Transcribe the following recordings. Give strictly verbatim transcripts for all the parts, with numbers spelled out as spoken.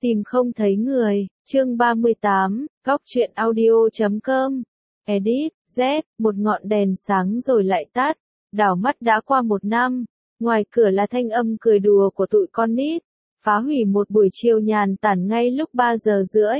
Tìm không thấy người, chương ba mươi tám, góc truyện audio chấm com. Edit, Z, một ngọn đèn sáng rồi lại tắt, đảo mắt đã qua một năm, ngoài cửa là thanh âm cười đùa của tụi con nít, phá hủy một buổi chiều nhàn tản ngay lúc ba giờ rưỡi.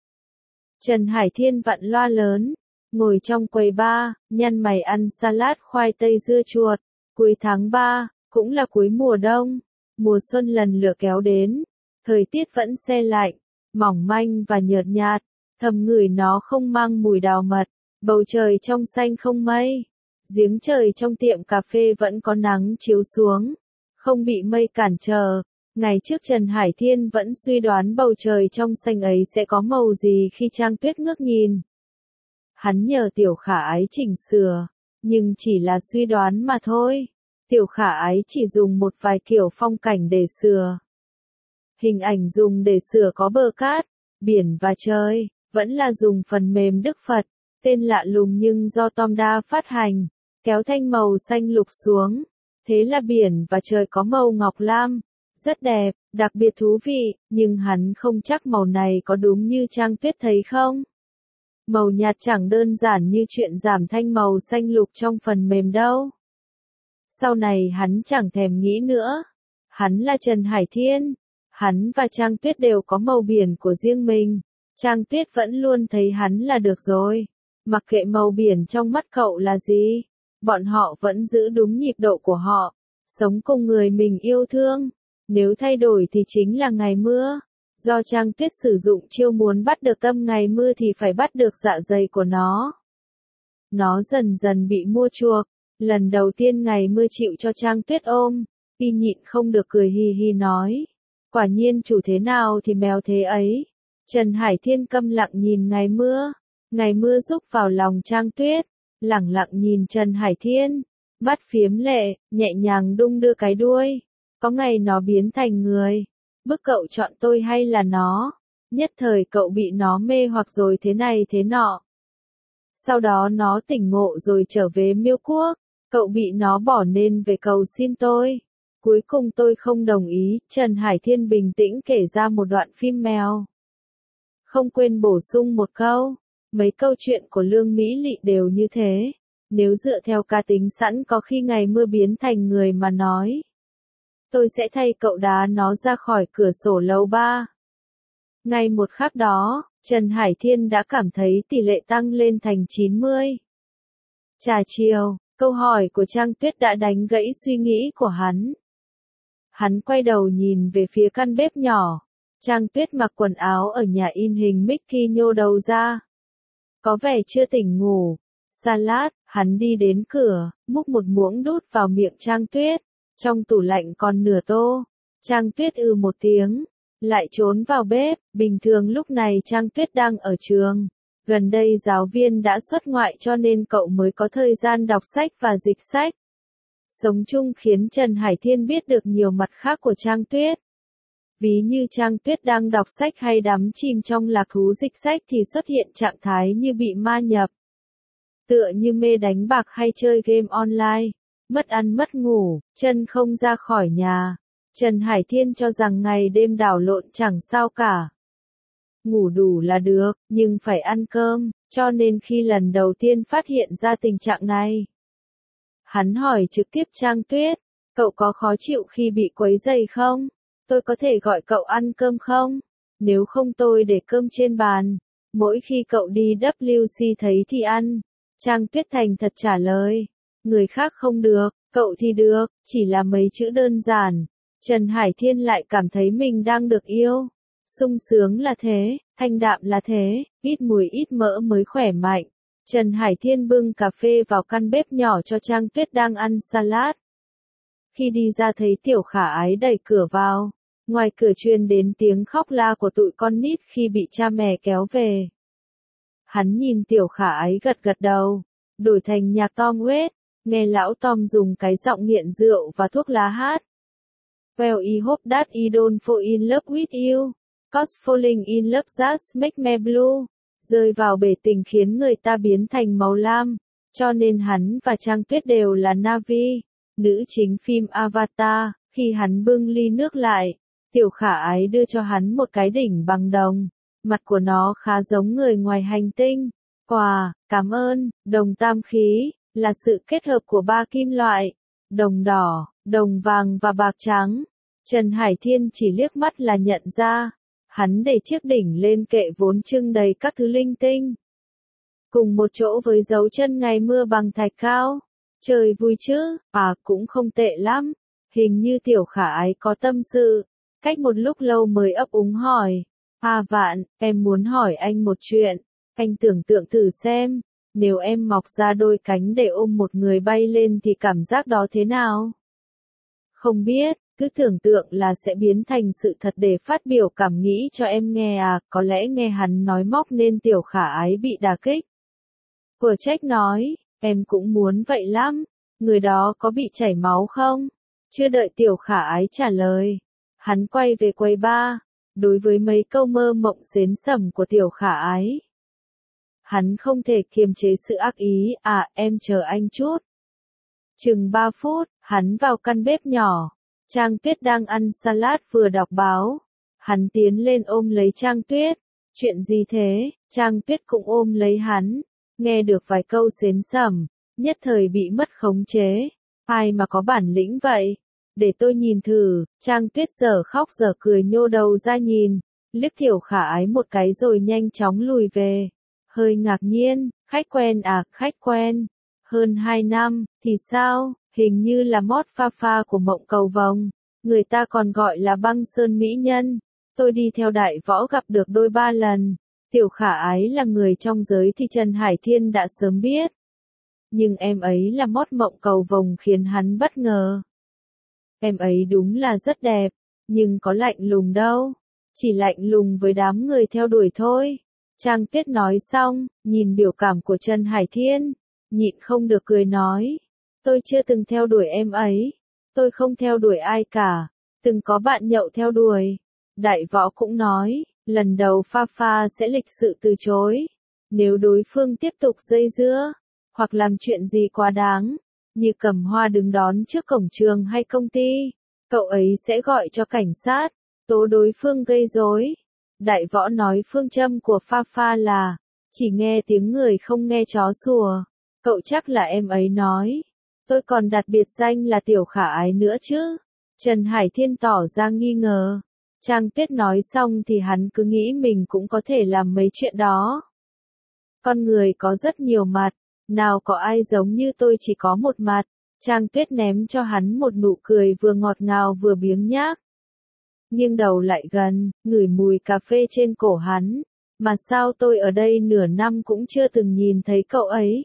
Trần Hải Thiên vặn loa lớn, ngồi trong quầy bar, nhăn mày ăn salad khoai tây dưa chuột, cuối tháng ba, cũng là cuối mùa đông, mùa xuân lần lượt kéo đến. Thời tiết vẫn se lạnh, mỏng manh và nhợt nhạt, thầm ngửi nó không mang mùi đào mật, bầu trời trong xanh không mây, giếng trời trong tiệm cà phê vẫn có nắng chiếu xuống, không bị mây cản trở. Ngày trước Trần Hải Thiên vẫn suy đoán bầu trời trong xanh ấy sẽ có màu gì khi Trang Tuyết ngước nhìn. Hắn nhờ Tiểu Khả Ái chỉnh sửa, nhưng chỉ là suy đoán mà thôi. Tiểu Khả Ái chỉ dùng một vài kiểu phong cảnh để sửa. Hình ảnh dùng để sửa có bờ cát, biển và trời, vẫn là dùng phần mềm Đức Phật, tên lạ lùng nhưng do Tom đa phát hành, kéo thanh màu xanh lục xuống. Thế là biển và trời có màu ngọc lam, rất đẹp, đặc biệt thú vị, nhưng hắn không chắc màu này có đúng như Trang Tuyết thấy không. Màu nhạt chẳng đơn giản như chuyện giảm thanh màu xanh lục trong phần mềm đâu. Sau này hắn chẳng thèm nghĩ nữa. Hắn là Trần Hải Thiên. Hắn và Trang Tuyết đều có màu biển của riêng mình. Trang Tuyết vẫn luôn thấy hắn là được rồi. Mặc kệ màu biển trong mắt cậu là gì, bọn họ vẫn giữ đúng nhịp độ của họ. Sống cùng người mình yêu thương. Nếu thay đổi thì chính là ngày mưa. Do Trang Tuyết sử dụng chiêu muốn bắt được tâm ngày mưa thì phải bắt được dạ dày của nó. Nó dần dần bị mua chuộc. Lần đầu tiên ngày mưa chịu cho Trang Tuyết ôm, y nhịn không được cười hì hì nói. Quả nhiên chủ thế nào thì mèo thế ấy. Trần Hải Thiên câm lặng nhìn ngày mưa. Ngày mưa rúc vào lòng Trang Tuyết, lẳng lặng nhìn Trần Hải Thiên, mắt phiếm lệ, nhẹ nhàng đung đưa cái đuôi. Có ngày nó biến thành người. Bức cậu chọn tôi hay là nó? Nhất thời cậu bị nó mê hoặc rồi thế này thế nọ. Sau đó nó tỉnh ngộ rồi trở về Miêu Quốc. Cậu bị nó bỏ nên về cầu xin tôi. Cuối cùng tôi không đồng ý. Trần Hải Thiên bình tĩnh kể ra một đoạn phim mèo. Không quên bổ sung một câu. Mấy câu chuyện của Lương Mỹ Lị đều như thế. Nếu dựa theo cá tính sẵn có khi ngày mưa biến thành người mà nói. Tôi sẽ thay cậu đá nó ra khỏi cửa sổ lầu ba. Ngay một khắc đó, Trần Hải Thiên đã cảm thấy tỷ lệ tăng lên thành chín mươi. Trà chiều, câu hỏi của Trang Tuyết đã đánh gãy suy nghĩ của hắn. Hắn quay đầu nhìn về phía căn bếp nhỏ. Trang Tuyết mặc quần áo ở nhà in hình Mickey nhô đầu ra. Có vẻ chưa tỉnh ngủ. Salad, hắn đi đến cửa, múc một muỗng đút vào miệng Trang Tuyết. Trong tủ lạnh còn nửa tô. Trang Tuyết ư một tiếng, lại trốn vào bếp. Bình thường lúc này Trang Tuyết đang ở trường. Gần đây giáo viên đã xuất ngoại cho nên cậu mới có thời gian đọc sách và dịch sách. Sống chung khiến Trần Hải Thiên biết được nhiều mặt khác của Trang Tuyết. Ví như Trang Tuyết đang đọc sách hay đắm chìm trong lạc thú dịch sách thì xuất hiện trạng thái như bị ma nhập. Tựa như mê đánh bạc hay chơi game online. Mất ăn mất ngủ, chân không ra khỏi nhà. Trần Hải Thiên cho rằng ngày đêm đảo lộn chẳng sao cả. Ngủ đủ là được, nhưng phải ăn cơm, cho nên khi lần đầu tiên phát hiện ra tình trạng này. Hắn hỏi trực tiếp Trang Tuyết, cậu có khó chịu khi bị quấy rầy không? Tôi có thể gọi cậu ăn cơm không? Nếu không tôi để cơm trên bàn. Mỗi khi cậu đi W C thấy thì ăn. Trang Tuyết thành thật trả lời. Người khác không được, cậu thì được, chỉ là mấy chữ đơn giản. Trần Hải Thiên lại cảm thấy mình đang được yêu. Sung sướng là thế, thanh đạm là thế, ít mùi ít mỡ mới khỏe mạnh. Trần Hải Thiên bưng cà phê vào căn bếp nhỏ cho Trang Tuyết đang ăn salad. Khi đi ra thấy Tiểu Khả Ái đẩy cửa vào. Ngoài cửa truyền đến tiếng khóc la của tụi con nít khi bị cha mẹ kéo về. Hắn nhìn Tiểu Khả Ái gật gật đầu, đổi thành nhạc Tom Waits. Nghe lão Tom dùng cái giọng nghiện rượu và thuốc lá hát. Well I hope that I don't fall in love with you. Cause falling in love just make me blue. Rơi vào bể tình khiến người ta biến thành màu lam. Cho nên hắn và Trang Tuyết đều là Na'vi. Nữ chính phim Avatar. Khi hắn bưng ly nước lại. Tiểu khả ái đưa cho hắn một cái đỉnh bằng đồng. Mặt của nó khá giống người ngoài hành tinh. Quà, cảm ơn, đồng tam khí, là sự kết hợp của ba kim loại. Đồng đỏ, đồng vàng và bạc trắng. Trần Hải Thiên chỉ liếc mắt là nhận ra. Hắn để chiếc đỉnh lên kệ vốn trưng đầy các thứ linh tinh. Cùng một chỗ với dấu chân ngày mưa bằng thạch cao. Trời vui chứ, à cũng không tệ lắm. Hình như tiểu khả ái có tâm sự. Cách một lúc lâu mới ấp úng hỏi. À Vạn, em muốn hỏi anh một chuyện. Anh tưởng tượng thử xem. Nếu em mọc ra đôi cánh để ôm một người bay lên thì cảm giác đó thế nào? Không biết, cứ tưởng tượng là sẽ biến thành sự thật để phát biểu cảm nghĩ cho em nghe à. Có lẽ nghe hắn nói móc nên tiểu khả ái bị đả kích. Vừa trách nói, em cũng muốn vậy lắm. Người đó có bị chảy máu không? Chưa đợi tiểu khả ái trả lời. Hắn quay về quầy bar. Đối với mấy câu mơ mộng xến sẩm của tiểu khả ái, hắn không thể kiềm chế sự ác ý. À em chờ anh chút. Chừng ba phút, hắn vào căn bếp nhỏ. Trang Tuyết đang ăn salad vừa đọc báo. Hắn tiến lên ôm lấy Trang Tuyết. Chuyện gì thế? Trang Tuyết cũng ôm lấy hắn. Nghe được vài câu xến sẩm, nhất thời bị mất khống chế. Ai mà có bản lĩnh vậy? Để tôi nhìn thử. Trang Tuyết giờ khóc giờ cười nhô đầu ra nhìn. Liếc tiểu khả ái một cái rồi nhanh chóng lùi về. Hơi ngạc nhiên, khách quen à, khách quen. Hơn hai năm, thì sao? Hình như là mót pha pha của mộng cầu vồng. Người ta còn gọi là băng sơn mỹ nhân. Tôi đi theo đại võ gặp được đôi ba lần. Tiểu khả ái là người trong giới thì Trần Hải Thiên đã sớm biết. Nhưng em ấy là mót mộng cầu vồng khiến hắn bất ngờ. Em ấy đúng là rất đẹp, nhưng có lạnh lùng đâu. Chỉ lạnh lùng với đám người theo đuổi thôi. Trang Tuyết nói xong, nhìn biểu cảm của Trần Hải Thiên, nhịn không được cười nói. Tôi chưa từng theo đuổi em ấy. Tôi không theo đuổi ai cả. Từng có bạn nhậu theo đuổi. Đại võ cũng nói, lần đầu pha pha sẽ lịch sự từ chối. Nếu đối phương tiếp tục dây dưa, hoặc làm chuyện gì quá đáng, như cầm hoa đứng đón trước cổng trường hay công ty, cậu ấy sẽ gọi cho cảnh sát, tố đối phương gây rối. Đại võ nói phương châm của pha pha là, chỉ nghe tiếng người không nghe chó sủa. Cậu chắc là em ấy nói. Tôi còn đặt biệt danh là tiểu khả ái nữa chứ. Trần Hải Thiên tỏ ra nghi ngờ. Trang Tuyết nói xong thì hắn cứ nghĩ mình cũng có thể làm mấy chuyện đó. Con người có rất nhiều mặt, nào có ai giống như tôi chỉ có một mặt. Trang Tuyết ném cho hắn một nụ cười vừa ngọt ngào vừa biếng nhác. Nghiêng đầu lại gần, ngửi mùi cà phê trên cổ hắn. Mà sao tôi ở đây nửa năm cũng chưa từng nhìn thấy cậu ấy.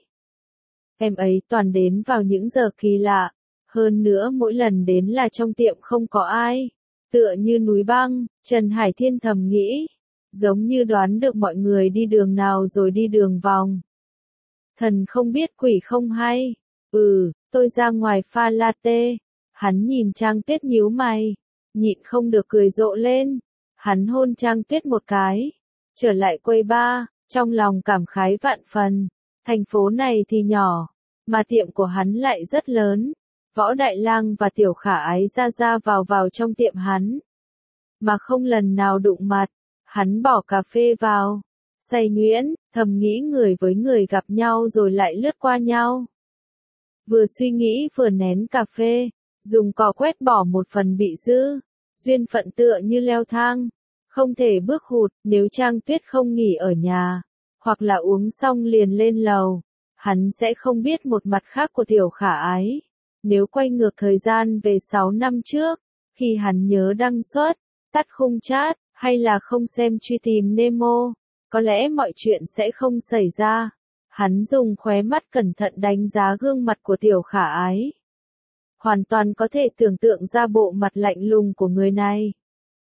Em ấy toàn đến vào những giờ kỳ lạ. Hơn nữa mỗi lần đến là trong tiệm không có ai. Tựa như núi băng, Trần Hải Thiên thầm nghĩ. Giống như đoán được mọi người đi đường nào rồi đi đường vòng. Thần không biết quỷ không hay. Ừ, tôi ra ngoài pha latte. Hắn nhìn Trang Tuyết nhíu mày. Nhịn không được cười rộ lên. Hắn hôn Trang Tuyết một cái. Trở lại quầy bar, trong lòng cảm khái vạn phần. Thành phố này thì nhỏ, mà tiệm của hắn lại rất lớn. Võ Đại Lang và tiểu khả ái ra ra vào vào trong tiệm hắn. Mà không lần nào đụng mặt. Hắn bỏ cà phê vào. Say nhuyễn, thầm nghĩ người với người gặp nhau rồi lại lướt qua nhau. Vừa suy nghĩ vừa nén cà phê. Dùng cò quét bỏ một phần bị dư. Duyên phận tựa như leo thang. Không thể bước hụt nếu Trang Tuyết không nghỉ ở nhà. Hoặc là uống xong liền lên lầu. Hắn sẽ không biết một mặt khác của tiểu khả ái. Nếu quay ngược thời gian về sáu năm trước. Khi hắn nhớ đăng xuất, tắt khung chat, hay là không xem truy tìm Nemo. Có lẽ mọi chuyện sẽ không xảy ra. Hắn dùng khóe mắt cẩn thận đánh giá gương mặt của tiểu khả ái. Hoàn toàn có thể tưởng tượng ra bộ mặt lạnh lùng của người này.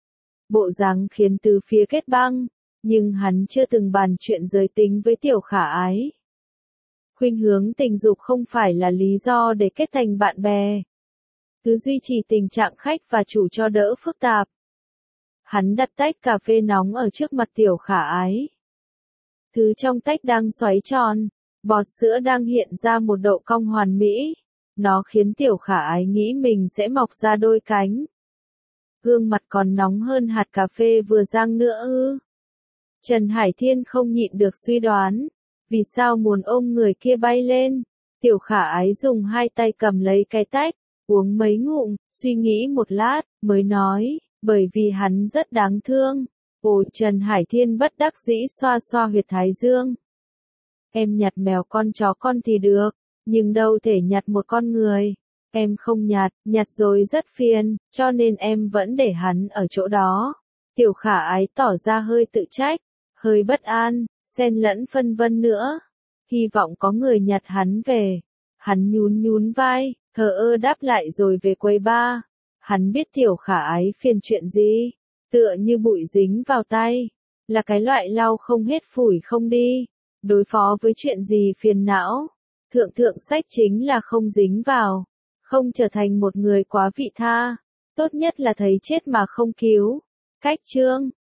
Bộ dáng khiến từ phía kết băng, nhưng hắn chưa từng bàn chuyện giới tính với tiểu khả ái. Khuynh hướng tình dục không phải là lý do để kết thành bạn bè. Cứ duy trì tình trạng khách và chủ cho đỡ phức tạp. Hắn đặt tách cà phê nóng ở trước mặt tiểu khả ái. Thứ trong tách đang xoáy tròn, bọt sữa đang hiện ra một độ cong hoàn mỹ. Nó khiến tiểu khả ái nghĩ mình sẽ mọc ra đôi cánh. gương mặt còn nóng hơn hạt cà phê vừa rang nữa ư. Trần Hải Thiên không nhịn được suy đoán, vì sao muốn ôm người kia bay lên. Tiểu Khả Ái dùng hai tay cầm lấy cái tách, uống mấy ngụm, suy nghĩ một lát, mới nói, bởi vì hắn rất đáng thương. Ôi, Trần Hải Thiên bất đắc dĩ xoa xoa huyệt thái dương. Em nhặt mèo con chó con thì được, nhưng đâu thể nhặt một con người. Em không nhặt, nhặt rồi rất phiền, cho nên em vẫn để hắn ở chỗ đó. Tiểu Khả Ái tỏ ra hơi tự trách, hơi bất an, xen lẫn phân vân nữa. Hy vọng có người nhặt hắn về. Hắn nhún nhún vai, thờ ơ đáp lại rồi về quầy bar. Hắn biết Tiểu Khả Ái phiền chuyện gì, tựa như bụi dính vào tay, là cái loại lau không hết phủi không đi. Đối phó với chuyện gì phiền não, thượng thượng sách chính là không dính vào, không trở thành một người quá vị tha, tốt nhất là thấy chết mà không cứu. Cách chương